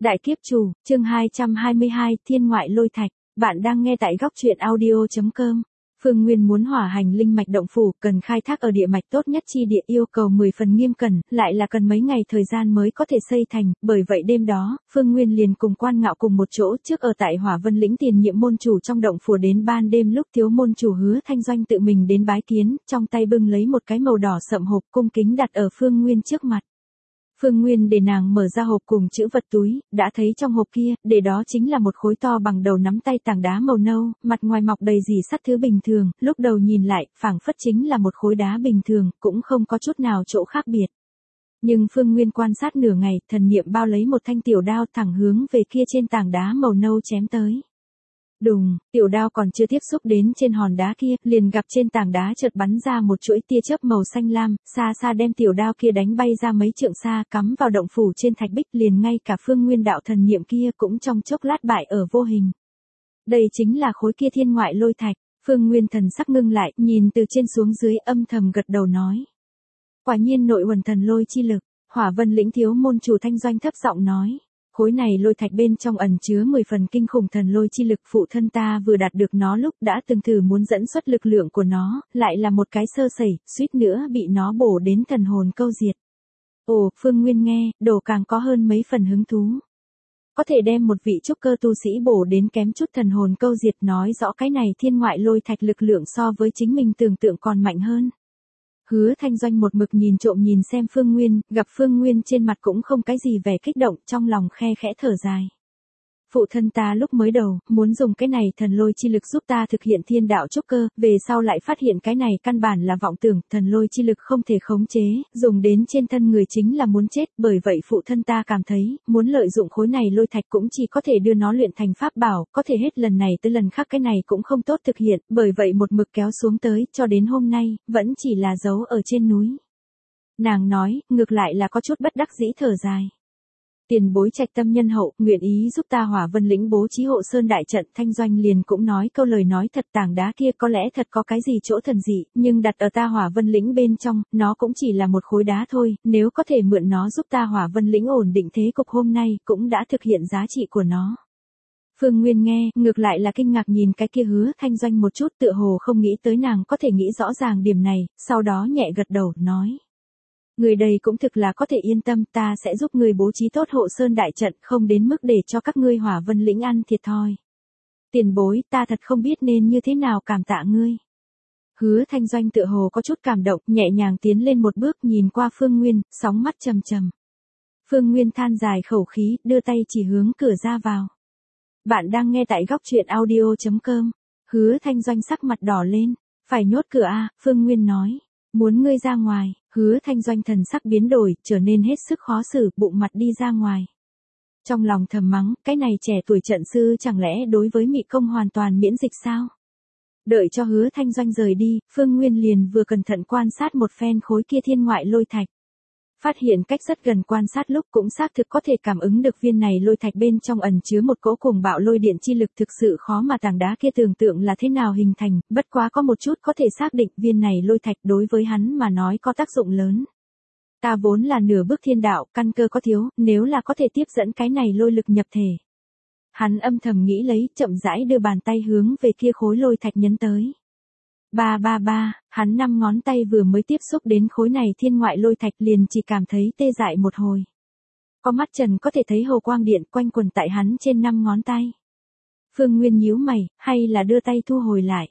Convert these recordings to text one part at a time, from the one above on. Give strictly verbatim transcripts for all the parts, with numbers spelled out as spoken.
Đại kiếp chủ, chương hai trăm hai mươi hai, thiên ngoại lôi thạch. Bạn đang nghe tại góc truyện audio chấm com. Phương Nguyên muốn hỏa hành linh mạch động phủ, cần khai thác ở địa mạch tốt nhất chi địa, yêu cầu mười phần nghiêm cẩn, lại là cần mấy ngày thời gian mới có thể xây thành, bởi vậy đêm đó, Phương Nguyên liền cùng Quan Ngạo cùng một chỗ, trước ở tại Hỏa Vân lĩnh tiền nhiệm môn chủ trong động phủ, đến ban đêm lúc thiếu môn chủ Hứa Thanh Doanh tự mình đến bái kiến, trong tay bưng lấy một cái màu đỏ sậm hộp, cung kính đặt ở Phương Nguyên trước mặt. Phương Nguyên để nàng mở ra hộp cùng chữ vật túi, đã thấy trong hộp kia, để đó chính là một khối to bằng đầu nắm tay tảng đá màu nâu, mặt ngoài mọc đầy rỉ sắt thứ bình thường, lúc đầu nhìn lại, phảng phất chính là một khối đá bình thường, cũng không có chút nào chỗ khác biệt. Nhưng Phương Nguyên quan sát nửa ngày, thần niệm bao lấy một thanh tiểu đao thẳng hướng về kia trên tảng đá màu nâu chém tới. Đùng, tiểu đao còn chưa tiếp xúc đến trên hòn đá kia, liền gặp trên tảng đá chợt bắn ra một chuỗi tia chớp màu xanh lam, xa xa đem tiểu đao kia đánh bay ra mấy trượng xa, cắm vào động phủ trên thạch bích, liền ngay cả Phương Nguyên đạo thần niệm kia cũng trong chốc lát bại ở vô hình. Đây chính là khối kia thiên ngoại lôi thạch. Phương Nguyên thần sắc ngưng lại, nhìn từ trên xuống dưới, âm thầm gật đầu nói: quả nhiên nội uẩn thần lôi chi lực. Hỏa Vân lĩnh thiếu môn chủ Thanh Doanh thấp giọng nói: khối này lôi thạch bên trong ẩn chứa mười phần kinh khủng thần lôi chi lực, phụ thân ta vừa đạt được nó lúc đã từng thử muốn dẫn xuất lực lượng của nó, lại là một cái sơ sẩy, suýt nữa bị nó bổ đến thần hồn câu diệt. Ồ, Phương Nguyên nghe, đồ càng có hơn mấy phần hứng thú. Có thể đem một vị trúc cơ tu sĩ bổ đến kém chút thần hồn câu diệt, nói rõ cái này thiên ngoại lôi thạch lực lượng so với chính mình tưởng tượng còn mạnh hơn. Hứa Thanh Doanh một mực nhìn trộm nhìn xem Phương Nguyên, gặp Phương Nguyên trên mặt cũng không cái gì vẻ kích động, trong lòng khe khẽ thở dài. Phụ thân ta lúc mới đầu, muốn dùng cái này thần lôi chi lực giúp ta thực hiện thiên đạo trúc cơ, về sau lại phát hiện cái này căn bản là vọng tưởng, thần lôi chi lực không thể khống chế, dùng đến trên thân người chính là muốn chết, bởi vậy phụ thân ta cảm thấy, muốn lợi dụng khối này lôi thạch cũng chỉ có thể đưa nó luyện thành pháp bảo, có thể hết lần này tới lần khác cái này cũng không tốt thực hiện, bởi vậy một mực kéo xuống tới, cho đến hôm nay, vẫn chỉ là giấu ở trên núi. Nàng nói, ngược lại là có chút bất đắc dĩ thở dài. Tiền bối trạch tâm nhân hậu, nguyện ý giúp ta Hỏa Vân lĩnh bố trí hộ sơn đại trận. Thanh Doanh liền cũng nói câu lời nói thật, tảng đá kia có lẽ thật có cái gì chỗ thần dị, nhưng đặt ở ta Hỏa Vân lĩnh bên trong, nó cũng chỉ là một khối đá thôi, nếu có thể mượn nó giúp ta Hỏa Vân lĩnh ổn định thế cục hôm nay, cũng đã thực hiện giá trị của nó. Phương Nguyên nghe, ngược lại là kinh ngạc nhìn cái kia Hứa Thanh Doanh một chút, tựa hồ không nghĩ tới nàng có thể nghĩ rõ ràng điểm này, sau đó nhẹ gật đầu, nói: người đây cũng thực là có thể yên tâm, ta sẽ giúp người bố trí tốt hộ sơn đại trận, không đến mức để cho các ngươi Hỏa Vân lĩnh ăn thiệt thòi. Tiền bối, ta thật không biết nên như thế nào cảm tạ ngươi. Hứa Thanh Doanh tựa hồ có chút cảm động, nhẹ nhàng tiến lên một bước, nhìn qua Phương Nguyên, sóng mắt trầm trầm. Phương Nguyên than dài khẩu khí, đưa tay chỉ hướng cửa ra vào. Bạn đang nghe tại góc truyện audio chấm com. Hứa Thanh Doanh sắc mặt đỏ lên. Phải nhốt cửa à, Phương Nguyên nói. Muốn ngươi ra ngoài. Hứa Thanh Doanh thần sắc biến đổi, trở nên hết sức khó xử, bụng mặt đi ra ngoài. Trong lòng thầm mắng, cái này trẻ tuổi trận sư chẳng lẽ đối với mị công hoàn toàn miễn dịch sao? Đợi cho Hứa Thanh Doanh rời đi, Phương Nguyên liền vừa cẩn thận quan sát một phen khối kia thiên ngoại lôi thạch. Phát hiện cách rất gần, quan sát lúc cũng xác thực có thể cảm ứng được viên này lôi thạch bên trong ẩn chứa một cỗ cuồng bạo lôi điện chi lực, thực sự khó mà tảng đá kia tưởng tượng là thế nào hình thành, bất quá có một chút có thể xác định, viên này lôi thạch đối với hắn mà nói có tác dụng lớn. Ta vốn là nửa bước thiên đạo, căn cơ có thiếu, nếu là có thể tiếp dẫn cái này lôi lực nhập thể. Hắn âm thầm nghĩ lấy, chậm rãi đưa bàn tay hướng về kia khối lôi thạch nhấn tới. Ba ba ba, hắn năm ngón tay vừa mới tiếp xúc đến khối này thiên ngoại lôi thạch liền chỉ cảm thấy tê dại một hồi. Có mắt trần có thể thấy hồ quang điện quanh quần tại hắn trên năm ngón tay. Phương Nguyên nhíu mày, hay là đưa tay thu hồi lại.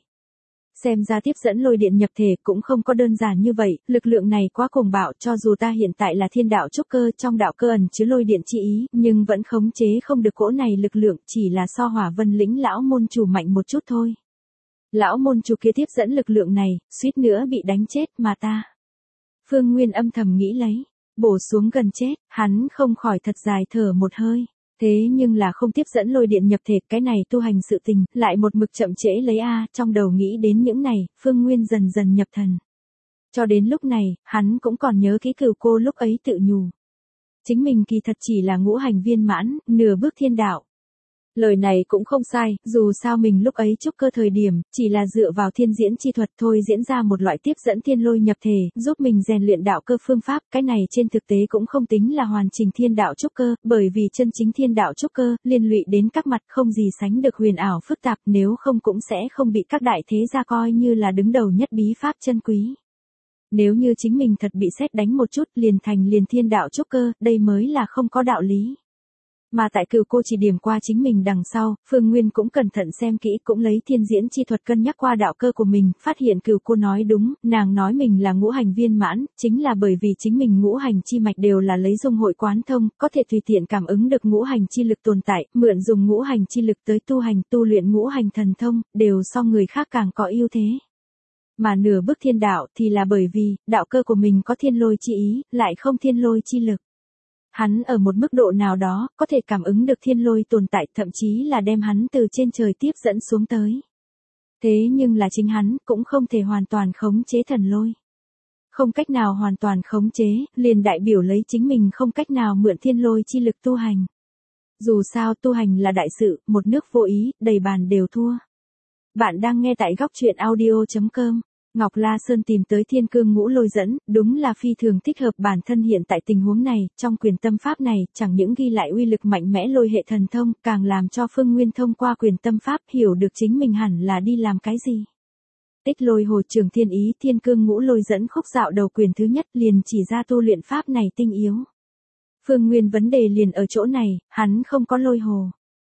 Xem ra tiếp dẫn lôi điện nhập thể cũng không có đơn giản như vậy, lực lượng này quá cuồng bạo, cho dù ta hiện tại là thiên đạo trúc cơ, trong đạo cơ ẩn chứa lôi điện chi ý, nhưng vẫn khống chế không được cỗ này lực lượng, chỉ là so Hỏa Vân lĩnh lão môn chủ mạnh một chút thôi. Lão môn chủ kia tiếp dẫn lực lượng này, suýt nữa bị đánh chết mà ta. Phương Nguyên âm thầm nghĩ lấy, bổ xuống gần chết, hắn không khỏi thật dài thở một hơi. Thế nhưng là không tiếp dẫn lôi điện nhập thể, cái này tu hành sự tình, lại một mực chậm trễ lấy a, trong đầu nghĩ đến những này, Phương Nguyên dần dần nhập thần. Cho đến lúc này, hắn cũng còn nhớ kỹ Cửu cô lúc ấy tự nhủ. Chính mình kỳ thật chỉ là ngũ hành viên mãn, nửa bước thiên đạo. Lời này cũng không sai, dù sao mình lúc ấy trúc cơ thời điểm, chỉ là dựa vào thiên diễn chi thuật thôi diễn ra một loại tiếp dẫn thiên lôi nhập thể, giúp mình rèn luyện đạo cơ phương pháp, cái này trên thực tế cũng không tính là hoàn chỉnh thiên đạo trúc cơ, bởi vì chân chính thiên đạo trúc cơ, liên lụy đến các mặt không gì sánh được huyền ảo phức tạp, nếu không cũng sẽ không bị các đại thế gia coi như là đứng đầu nhất bí pháp chân quý. Nếu như chính mình thật bị sét đánh một chút liền thành liền thiên đạo trúc cơ, đây mới là không có đạo lý. Mà tại Cửu cô chỉ điểm qua chính mình đằng sau, Phương Nguyên cũng cẩn thận xem kỹ, cũng lấy thiên diễn chi thuật cân nhắc qua đạo cơ của mình, phát hiện Cửu cô nói đúng, nàng nói mình là ngũ hành viên mãn, chính là bởi vì chính mình ngũ hành chi mạch đều là lấy dung hội quán thông, có thể tùy tiện cảm ứng được ngũ hành chi lực tồn tại, mượn dùng ngũ hành chi lực tới tu hành, tu luyện ngũ hành thần thông, đều so người khác càng có ưu thế. Mà nửa bước thiên đạo thì là bởi vì, đạo cơ của mình có thiên lôi chi ý, lại không thiên lôi chi lực. Hắn ở một mức độ nào đó, có thể cảm ứng được thiên lôi tồn tại, thậm chí là đem hắn từ trên trời tiếp dẫn xuống tới. Thế nhưng là chính hắn, cũng không thể hoàn toàn khống chế thần lôi. Không cách nào hoàn toàn khống chế, liền đại biểu lấy chính mình không cách nào mượn thiên lôi chi lực tu hành. Dù sao tu hành là đại sự, một nước vô ý, đầy bàn đều thua. Bạn đang nghe tại góc truyện audio chấm com. Ngọc La Sơn tìm tới thiên cương ngũ lôi dẫn, đúng là phi thường thích hợp bản thân hiện tại tình huống này, trong quyền tâm pháp này, chẳng những ghi lại uy lực mạnh mẽ lôi hệ thần thông, càng làm cho Phương Nguyên thông qua quyền tâm pháp hiểu được chính mình hẳn là đi làm cái gì. Tích lôi hồ trường thiên ý thiên cương ngũ lôi dẫn khúc dạo đầu quyền thứ nhất liền chỉ ra tu luyện pháp này tinh yếu. Phương Nguyên vấn đề liền ở chỗ này, hắn không có lôi hồ.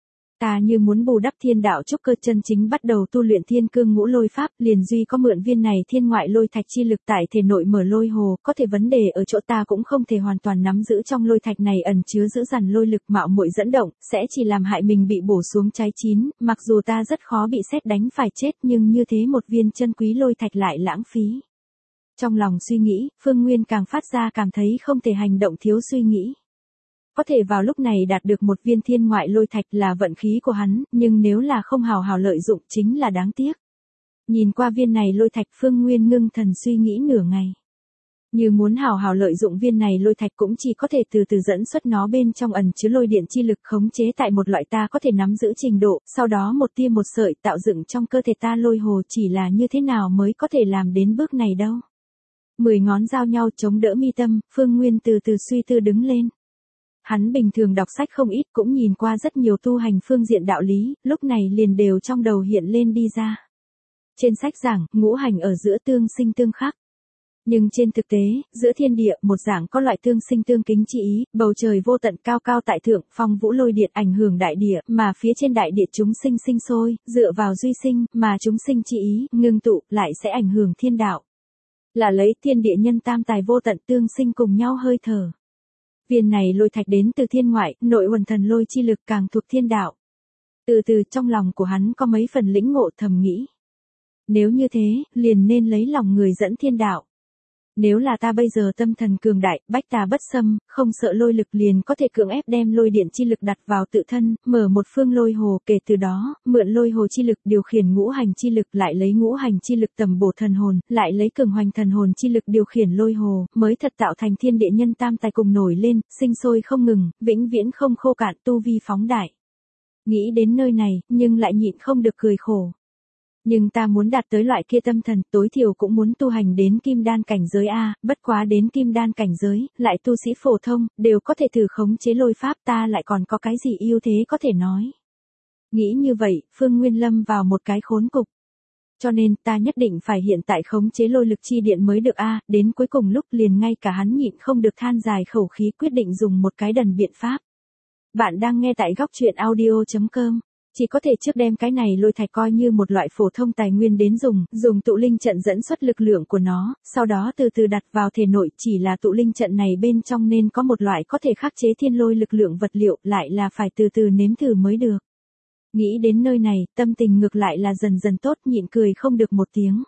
Ta như muốn bù đắp thiên đạo trúc cơ chân chính bắt đầu tu luyện thiên cương ngũ lôi pháp, liền duy có mượn viên này thiên ngoại lôi thạch chi lực tại thể nội mở lôi hồ, có thể vấn đề ở chỗ ta cũng không thể hoàn toàn nắm giữ trong lôi thạch này ẩn chứa giữ dằn lôi lực mạo muội dẫn động, sẽ chỉ làm hại mình bị bổ xuống trái chín, mặc dù ta rất khó bị sét đánh phải chết nhưng như thế một viên chân quý lôi thạch lại lãng phí. Trong lòng suy nghĩ, Phương Nguyên càng phát ra cảm thấy không thể hành động thiếu suy nghĩ. Có thể vào lúc này đạt được một viên thiên ngoại lôi thạch là vận khí của hắn, nhưng nếu là không hào hào lợi dụng chính là đáng tiếc. Nhìn qua viên này lôi thạch Phương Nguyên ngưng thần suy nghĩ nửa ngày. Như muốn hào hào lợi dụng viên này lôi thạch cũng chỉ có thể từ từ dẫn xuất nó bên trong ẩn chứa lôi điện chi lực khống chế tại một loại ta có thể nắm giữ trình độ, sau đó một tia một sợi tạo dựng trong cơ thể ta lôi hồ chỉ là như thế nào mới có thể làm đến bước này đâu. Mười ngón giao nhau chống đỡ mi tâm, Phương Nguyên từ từ suy tư đứng lên. Hắn bình thường đọc sách không ít cũng nhìn qua rất nhiều tu hành phương diện đạo lý, lúc này liền đều trong đầu hiện lên đi ra. Trên sách giảng, ngũ hành ở giữa tương sinh tương khắc. Nhưng trên thực tế, giữa thiên địa một dạng có loại tương sinh tương kính chi ý, bầu trời vô tận cao cao tại thượng, phong vũ lôi điện ảnh hưởng đại địa, mà phía trên đại địa chúng sinh sinh sôi, dựa vào duy sinh, mà chúng sinh chi ý, ngưng tụ, lại sẽ ảnh hưởng thiên đạo. Là lấy thiên địa nhân tam tài vô tận tương sinh cùng nhau hơi thở. Viên này lôi thạch đến từ thiên ngoại, nội uẩn thần lôi chi lực càng thuộc thiên đạo. Từ từ trong lòng của hắn có mấy phần lĩnh ngộ thầm nghĩ. Nếu như thế, liền nên lấy lòng người dẫn thiên đạo. Nếu là ta bây giờ tâm thần cường đại, bách tà bất xâm, không sợ lôi lực liền có thể cưỡng ép đem lôi điện chi lực đặt vào tự thân, mở một phương lôi hồ, kể từ đó, mượn lôi hồ chi lực điều khiển ngũ hành chi lực, lại lấy ngũ hành chi lực tầm bổ thần hồn, lại lấy cường hoành thần hồn chi lực điều khiển lôi hồ, mới thật tạo thành thiên địa nhân tam tài cùng nổi lên, sinh sôi không ngừng, vĩnh viễn không khô cạn, tu vi phóng đại. Nghĩ đến nơi này, nhưng lại nhịn không được cười khổ. Nhưng ta muốn đạt tới loại kia tâm thần, tối thiểu cũng muốn tu hành đến kim đan cảnh giới A, bất quá đến kim đan cảnh giới, lại tu sĩ phổ thông, đều có thể thử khống chế lôi pháp, ta lại còn có cái gì ưu thế có thể nói. Nghĩ như vậy, Phương Nguyên lâm vào một cái khốn cục. Cho nên ta nhất định phải hiện tại khống chế lôi lực chi điện mới được A, đến cuối cùng lúc liền ngay cả hắn nhịn không được than dài khẩu khí quyết định dùng một cái đần biện pháp. Bạn đang nghe tại góc truyện audio chấm com. Chỉ có thể trước đem cái này lôi thạch coi như một loại phổ thông tài nguyên đến dùng, dùng tụ linh trận dẫn xuất lực lượng của nó, sau đó từ từ đặt vào thể nội, chỉ là tụ linh trận này bên trong nên có một loại có thể khắc chế thiên lôi lực lượng vật liệu, lại là phải từ từ nếm thử mới được. Nghĩ đến nơi này, tâm tình ngược lại là dần dần tốt, nhịn cười không được một tiếng.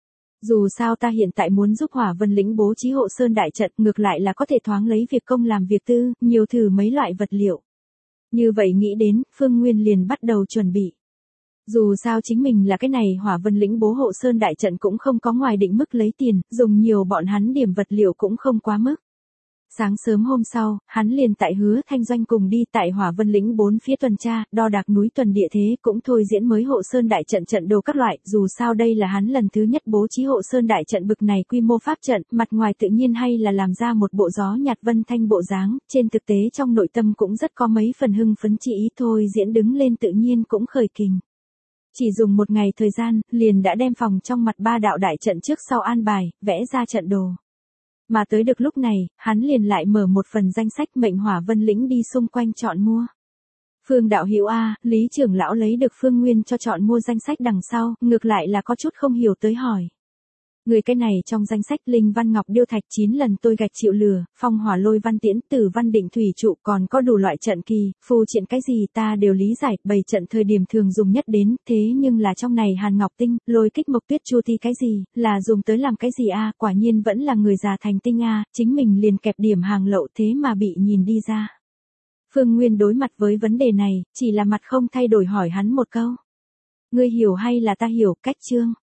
Dù sao ta hiện tại muốn giúp Hỏa Vân lĩnh bố trí hộ sơn đại trận, ngược lại là có thể thoáng lấy việc công làm việc tư, nhiều thử mấy loại vật liệu. Như vậy nghĩ đến, Phương Nguyên liền bắt đầu chuẩn bị. Dù sao chính mình là cái này Hỏa Vân lĩnh bố hộ sơn đại trận cũng không có ngoài định mức lấy tiền, dùng nhiều bọn hắn điểm vật liệu cũng không quá mức. Sáng sớm hôm sau, hắn liền tại Hứa Thanh Doanh cùng đi tại Hỏa Vân lĩnh bốn phía tuần tra, đo đạc núi tuần địa thế cũng thôi diễn mới hộ sơn đại trận trận đồ các loại, dù sao đây là hắn lần thứ nhất bố trí hộ sơn đại trận bực này quy mô pháp trận, mặt ngoài tự nhiên hay là làm ra một bộ gió nhạt vân thanh bộ dáng, trên thực tế trong nội tâm cũng rất có mấy phần hưng phấn chỉ ý thôi diễn đứng lên tự nhiên cũng khởi kình. Chỉ dùng một ngày thời gian, liền đã đem phòng trong mặt ba đạo đại trận trước sau an bài, vẽ ra trận đồ. Mà tới được lúc này, hắn liền lại mở một phần danh sách mệnh Hỏa Vân lĩnh đi xung quanh chọn mua. Phương đạo hữu A, Lý trưởng lão lấy được Phương Nguyên cho chọn mua danh sách đằng sau, ngược lại là có chút không hiểu tới hỏi. Người cái này trong danh sách linh văn ngọc điêu thạch chín lần tôi gạch chịu lửa, phong hỏa lôi văn tiễn tử văn định thủy trụ còn có đủ loại trận kỳ, phù triện cái gì ta đều lý giải, bày trận thời điểm thường dùng nhất đến, thế nhưng là trong này hàn ngọc tinh, lôi kích mộc tuyết chu thi cái gì, là dùng tới làm cái gì a quả nhiên vẫn là người già thành tinh a chính mình liền kẹp điểm hàng lậu thế mà bị nhìn đi ra. Phương Nguyên đối mặt với vấn đề này, chỉ là mặt không thay đổi hỏi hắn một câu. Ngươi hiểu hay là ta hiểu, cách chương.